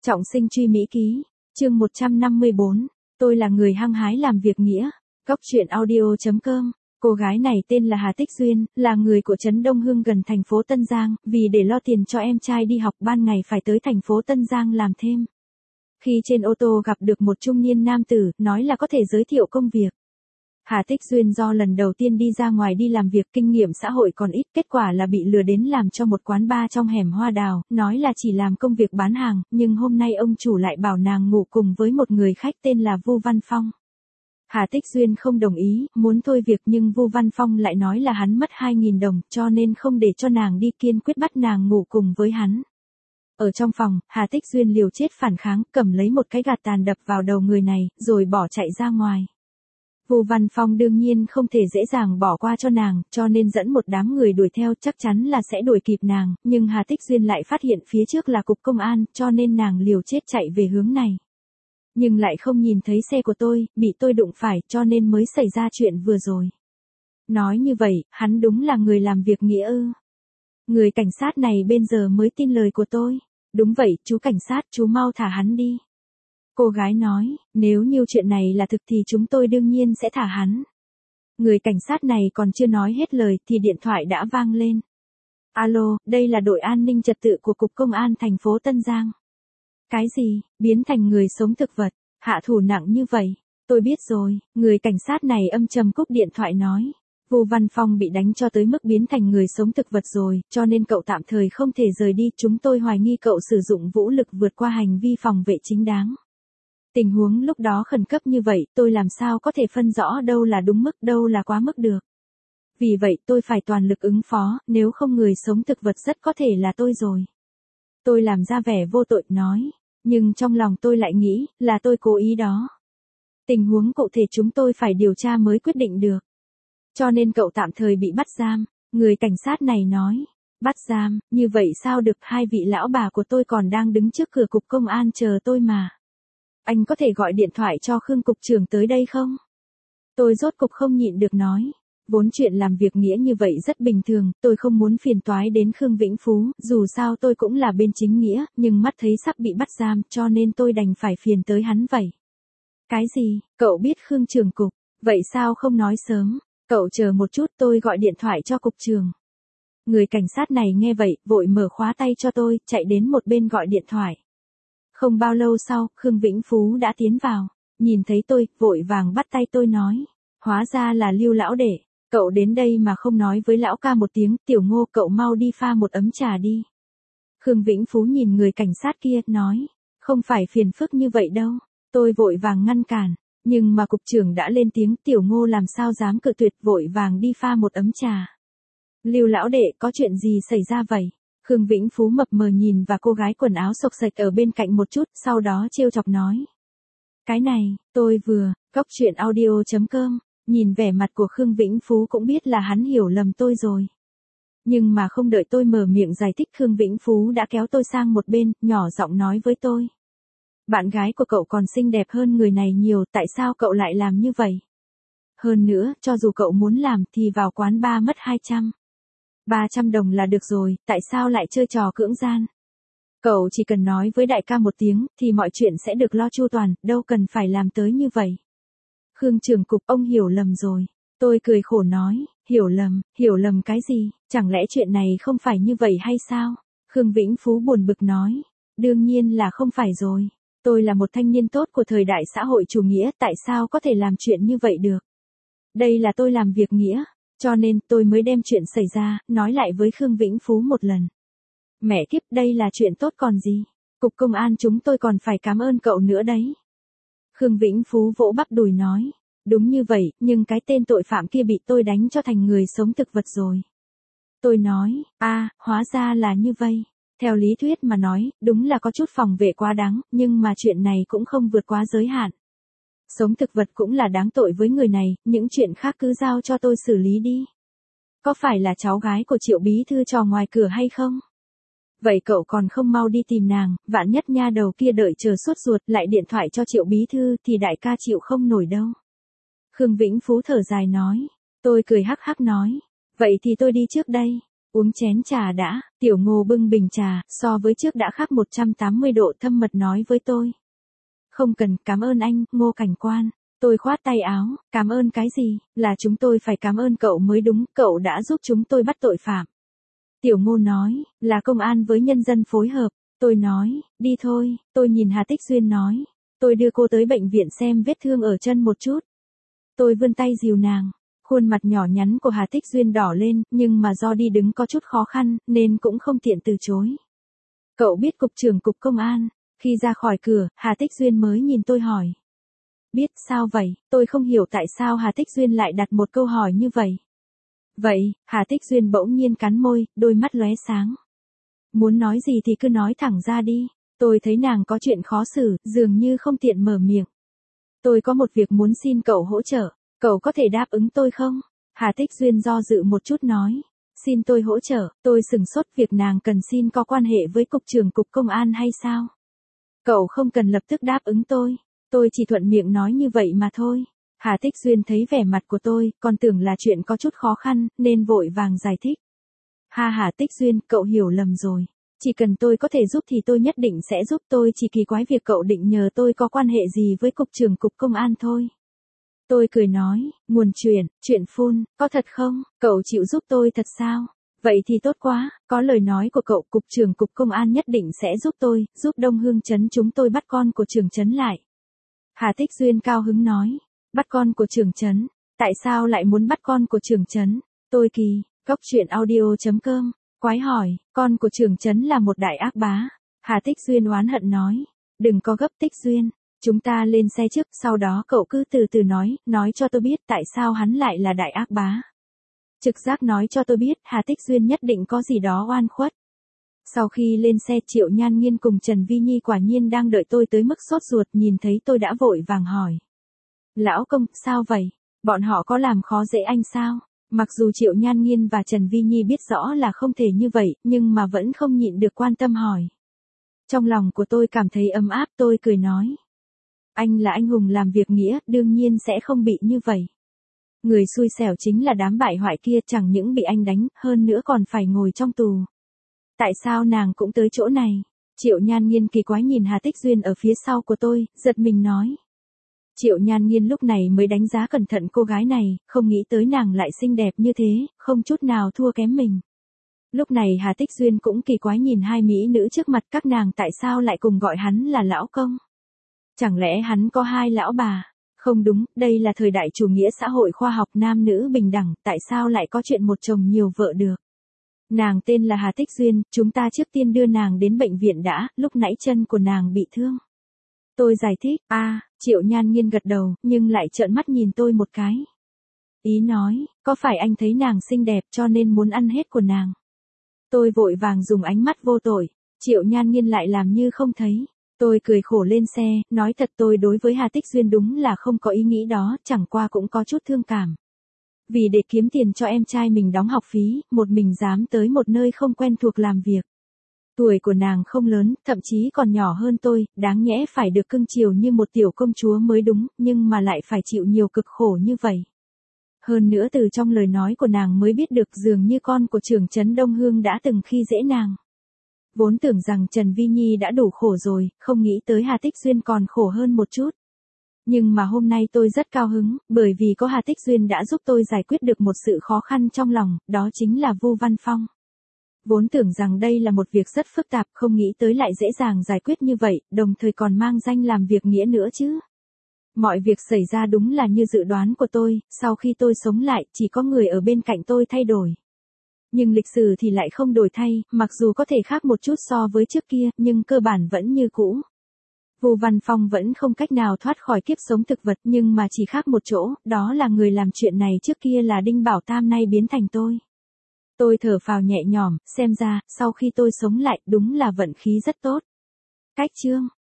Trọng sinh truy Mỹ ký, chương 154, tôi là người hăng hái làm việc nghĩa, góc truyện audio.com. Cô gái này tên là Hà Tích Duyên, là người của trấn Đông Hưng gần thành phố Tân Giang, vì để lo tiền cho em trai đi học ban ngày phải tới thành phố Tân Giang làm thêm. Khi trên ô tô gặp được một trung niên nam tử, nói là có thể giới thiệu công việc. Hà Tích Duyên do lần đầu tiên đi ra ngoài đi làm việc, kinh nghiệm xã hội còn ít, kết quả là bị lừa đến làm cho một quán bar trong hẻm Hoa Đào, nói là chỉ làm công việc bán hàng, nhưng hôm nay ông chủ lại bảo nàng ngủ cùng với một người khách tên là Vu Văn Phong. Hà Tích Duyên không đồng ý, muốn thôi việc, nhưng Vu Văn Phong lại nói là hắn mất 2.000 đồng, cho nên không để cho nàng đi, kiên quyết bắt nàng ngủ cùng với hắn. Ở trong phòng, Hà Tích Duyên liều chết phản kháng, cầm lấy một cái gạt tàn đập vào đầu người này, rồi bỏ chạy ra ngoài. Vu Văn Phong đương nhiên không thể dễ dàng bỏ qua cho nàng, cho nên dẫn một đám người đuổi theo, chắc chắn là sẽ đuổi kịp nàng, nhưng Hà Tích Duyên lại phát hiện phía trước là cục công an, cho nên nàng liều chết chạy về hướng này. Nhưng lại không nhìn thấy xe của tôi, bị tôi đụng phải, cho nên mới xảy ra chuyện vừa rồi. Nói như vậy, hắn đúng là người làm việc nghĩa ư? Người cảnh sát này bây giờ mới tin lời của tôi. Đúng vậy, chú cảnh sát, chú mau thả hắn đi. Cô gái nói, nếu như chuyện này là thực thì chúng tôi đương nhiên sẽ thả hắn. Người cảnh sát này còn chưa nói hết lời thì điện thoại đã vang lên. Alo, đây là đội an ninh trật tự của Cục Công an thành phố Tân Giang. Cái gì, biến thành người sống thực vật, hạ thủ nặng như vậy? Tôi biết rồi, người cảnh sát này âm trầm cúp điện thoại nói. Vu Văn Phong bị đánh cho tới mức biến thành người sống thực vật rồi, cho nên cậu tạm thời không thể rời đi. Chúng tôi hoài nghi cậu sử dụng vũ lực vượt qua hành vi phòng vệ chính đáng. Tình huống lúc đó khẩn cấp như vậy, tôi làm sao có thể phân rõ đâu là đúng mức, đâu là quá mức được. Vì vậy tôi phải toàn lực ứng phó, nếu không người sống thực vật rất có thể là tôi rồi. Tôi làm ra vẻ vô tội nói, nhưng trong lòng tôi lại nghĩ là tôi cố ý đó. Tình huống cụ thể chúng tôi phải điều tra mới quyết định được. Cho nên cậu tạm thời bị bắt giam, người cảnh sát này nói. Bắt giam, như vậy sao được, hai vị lão bà của tôi còn đang đứng trước cửa cục công an chờ tôi mà. Anh có thể gọi điện thoại cho Khương cục trưởng tới đây không? Tôi rốt cục không nhịn được nói. Vốn chuyện làm việc nghĩa như vậy rất bình thường, tôi không muốn phiền toái đến Khương Vĩnh Phú, dù sao tôi cũng là bên chính nghĩa, nhưng mắt thấy sắp bị bắt giam, cho nên tôi đành phải phiền tới hắn vậy. Cái gì, cậu biết Khương trưởng cục, vậy sao không nói sớm, cậu chờ một chút tôi gọi điện thoại cho cục trưởng. Người cảnh sát này nghe vậy, vội mở khóa tay cho tôi, chạy đến một bên gọi điện thoại. Không bao lâu sau, Khương Vĩnh Phú đã tiến vào, nhìn thấy tôi, vội vàng bắt tay tôi nói, hóa ra là Lưu lão đệ. Cậu đến đây mà không nói với lão ca một tiếng, Tiểu Ngô cậu mau đi pha một ấm trà đi. Khương Vĩnh Phú nhìn người cảnh sát kia, nói, không phải phiền phức như vậy đâu. Tôi vội vàng ngăn cản, nhưng mà cục trưởng đã lên tiếng, Tiểu Ngô làm sao dám cự tuyệt, vội vàng đi pha một ấm trà. Lưu lão đệ, có chuyện gì xảy ra vậy? Khương Vĩnh Phú mập mờ nhìn và cô gái quần áo xộc xệch ở bên cạnh một chút, sau đó trêu chọc nói. Cái này, tôi vừa, góc truyện audio.com. Nhìn vẻ mặt của Khương Vĩnh Phú cũng biết là hắn hiểu lầm tôi rồi. Nhưng mà không đợi tôi mở miệng giải thích, Khương Vĩnh Phú đã kéo tôi sang một bên, nhỏ giọng nói với tôi. Bạn gái của cậu còn xinh đẹp hơn người này nhiều, tại sao cậu lại làm như vậy? Hơn nữa, cho dù cậu muốn làm thì vào quán bar mất 300 đồng là được rồi, tại sao lại chơi trò cưỡng gian? Cậu chỉ cần nói với đại ca một tiếng, thì mọi chuyện sẽ được lo chu toàn, đâu cần phải làm tới như vậy. Khương trưởng cục, ông hiểu lầm rồi. Tôi cười khổ nói, hiểu lầm cái gì, chẳng lẽ chuyện này không phải như vậy hay sao? Khương Vĩnh Phú buồn bực nói, đương nhiên là không phải rồi. Tôi là một thanh niên tốt của thời đại xã hội chủ nghĩa, tại sao có thể làm chuyện như vậy được? Đây là tôi làm việc nghĩa, cho nên tôi mới đem chuyện xảy ra, nói lại với Khương Vĩnh Phú một lần. Mẹ kiếp, đây là chuyện tốt còn gì? Cục công an chúng tôi còn phải cảm ơn cậu nữa đấy. Khương Vĩnh Phú vỗ bắp đùi nói, đúng như vậy, nhưng cái tên tội phạm kia bị tôi đánh cho thành người sống thực vật rồi. Tôi nói, hóa ra là như vậy. Theo lý thuyết mà nói, đúng là có chút phòng vệ quá đáng, nhưng mà chuyện này cũng không vượt quá giới hạn. Sống thực vật cũng là đáng tội với người này, những chuyện khác cứ giao cho tôi xử lý đi. Có phải là cháu gái của Triệu bí thư trò ngoài cửa hay không? Vậy cậu còn không mau đi tìm nàng, vạn nhất nha đầu kia đợi chờ sốt ruột lại điện thoại cho Triệu bí thư thì đại ca chịu không nổi đâu. Khương Vĩnh Phú thở dài nói, tôi cười hắc hắc nói, vậy thì tôi đi trước đây. Uống chén trà đã, Tiểu Ngô bưng bình trà, so với trước đã khác 180 độ thâm mật nói với tôi. Không cần, cảm ơn anh, Ngô cảnh quan. Tôi khoát tay áo, cảm ơn cái gì, là chúng tôi phải cảm ơn cậu mới đúng, cậu đã giúp chúng tôi bắt tội phạm. Tiểu Ngô nói, là công an với nhân dân phối hợp. Tôi nói, đi thôi, tôi nhìn Hà Tích Duyên nói. Tôi đưa cô tới bệnh viện xem vết thương ở chân một chút. Tôi vươn tay dìu nàng. Khuôn mặt nhỏ nhắn của Hà Tích Duyên đỏ lên, nhưng mà do đi đứng có chút khó khăn, nên cũng không tiện từ chối. Cậu biết cục trưởng cục công an. Khi ra khỏi cửa, Hà Tích Duyên mới nhìn tôi hỏi. Biết, sao vậy? Tôi không hiểu tại sao Hà Tích Duyên lại đặt một câu hỏi như vậy. Vậy, Hà Tích Duyên bỗng nhiên cắn môi, đôi mắt lóe sáng. Muốn nói gì thì cứ nói thẳng ra đi. Tôi thấy nàng có chuyện khó xử, dường như không tiện mở miệng. Tôi có một việc muốn xin cậu hỗ trợ, cậu có thể đáp ứng tôi không? Hà Tích Duyên do dự một chút nói. Xin tôi hỗ trợ, tôi sửng sốt, việc nàng cần xin có quan hệ với cục trưởng cục công an hay sao? Cậu không cần lập tức đáp ứng tôi chỉ thuận miệng nói như vậy mà thôi. Hà Tích Duyên thấy vẻ mặt của tôi, còn tưởng là chuyện có chút khó khăn, nên vội vàng giải thích. Hà Tích Duyên, cậu hiểu lầm rồi. Chỉ cần tôi có thể giúp thì tôi nhất định sẽ giúp, tôi chỉ kỳ quái việc cậu định nhờ tôi có quan hệ gì với cục trưởng cục công an thôi. Tôi cười nói, nguồn chuyện phun, có thật không? Cậu chịu giúp tôi thật sao? Vậy thì tốt quá, có lời nói của cậu, cục trưởng cục công an nhất định sẽ giúp tôi, giúp Đông Hương trấn chúng tôi bắt con của trưởng trấn lại. Hà Tích Duyên cao hứng nói, bắt con của trưởng trấn, tại sao lại muốn bắt con của trưởng trấn? Tôi kỳ, Cóc Truyện Audio.com, quái hỏi, con của trưởng trấn là một đại ác bá. Hà Tích Duyên oán hận nói, đừng có gấp Tích Duyên, chúng ta lên xe trước, sau đó cậu cứ từ từ nói cho tôi biết tại sao hắn lại là đại ác bá. Trực giác nói cho tôi biết, Hà Tích Duyên nhất định có gì đó oan khuất. Sau khi lên xe, Triệu Nhan Nghiên cùng Trần Vi Nhi quả nhiên đang đợi tôi tới mức sốt ruột, nhìn thấy tôi đã vội vàng hỏi. Lão công, sao vậy? Bọn họ có làm khó dễ anh sao? Mặc dù Triệu Nhan Nghiên và Trần Vi Nhi biết rõ là không thể như vậy, nhưng mà vẫn không nhịn được quan tâm hỏi. Trong lòng của tôi cảm thấy ấm áp, tôi cười nói. Anh là anh hùng làm việc nghĩa, đương nhiên sẽ không bị như vậy. Người xui xẻo chính là đám bại hoại kia, chẳng những bị anh đánh, hơn nữa còn phải ngồi trong tù. Tại sao nàng cũng tới chỗ này? Triệu Nhan Nghiên kỳ quái nhìn Hà Tích Duyên ở phía sau của tôi, giật mình nói. Triệu Nhan Nghiên lúc này mới đánh giá cẩn thận cô gái này, không nghĩ tới nàng lại xinh đẹp như thế, không chút nào thua kém mình. Lúc này Hà Tích Duyên cũng kỳ quái nhìn hai mỹ nữ trước mặt, các nàng tại sao lại cùng gọi hắn là lão công? Chẳng lẽ hắn có hai lão bà? Không đúng, đây là thời đại chủ nghĩa xã hội khoa học nam nữ bình đẳng, tại sao lại có chuyện một chồng nhiều vợ được? Nàng tên là Hà Tích Duyên, chúng ta trước tiên đưa nàng đến bệnh viện đã, lúc nãy chân của nàng bị thương. Tôi giải thích, Triệu Nhan Nghiên gật đầu, nhưng lại trợn mắt nhìn tôi một cái. Ý nói, có phải anh thấy nàng xinh đẹp cho nên muốn ăn hết của nàng? Tôi vội vàng dùng ánh mắt vô tội, Triệu Nhan Nghiên lại làm như không thấy. Tôi cười khổ lên xe, nói thật tôi đối với Hà Tích Duyên đúng là không có ý nghĩ đó, chẳng qua cũng có chút thương cảm. Vì để kiếm tiền cho em trai mình đóng học phí, một mình dám tới một nơi không quen thuộc làm việc. Tuổi của nàng không lớn, thậm chí còn nhỏ hơn tôi, đáng nhẽ phải được cưng chiều như một tiểu công chúa mới đúng, nhưng mà lại phải chịu nhiều cực khổ như vậy. Hơn nữa từ trong lời nói của nàng mới biết được dường như con của trưởng trấn Đông Hương đã từng khi dễ nàng. Vốn tưởng rằng Trần Vi Nhi đã đủ khổ rồi, không nghĩ tới Hà Tích Duyên còn khổ hơn một chút. Nhưng mà hôm nay tôi rất cao hứng, bởi vì có Hà Tích Duyên đã giúp tôi giải quyết được một sự khó khăn trong lòng, đó chính là Vu Văn Phong. Vốn tưởng rằng đây là một việc rất phức tạp, không nghĩ tới lại dễ dàng giải quyết như vậy, đồng thời còn mang danh làm việc nghĩa nữa chứ. Mọi việc xảy ra đúng là như dự đoán của tôi, sau khi tôi sống lại, chỉ có người ở bên cạnh tôi thay đổi. Nhưng lịch sử thì lại không đổi thay, mặc dù có thể khác một chút so với trước kia, nhưng cơ bản vẫn như cũ. Vu Văn Phong vẫn không cách nào thoát khỏi kiếp sống thực vật, nhưng mà chỉ khác một chỗ, đó là người làm chuyện này trước kia là Đinh Bảo Tam nay biến thành tôi. Tôi thở phào nhẹ nhõm, xem ra, sau khi tôi sống lại, đúng là vận khí rất tốt. Cách chương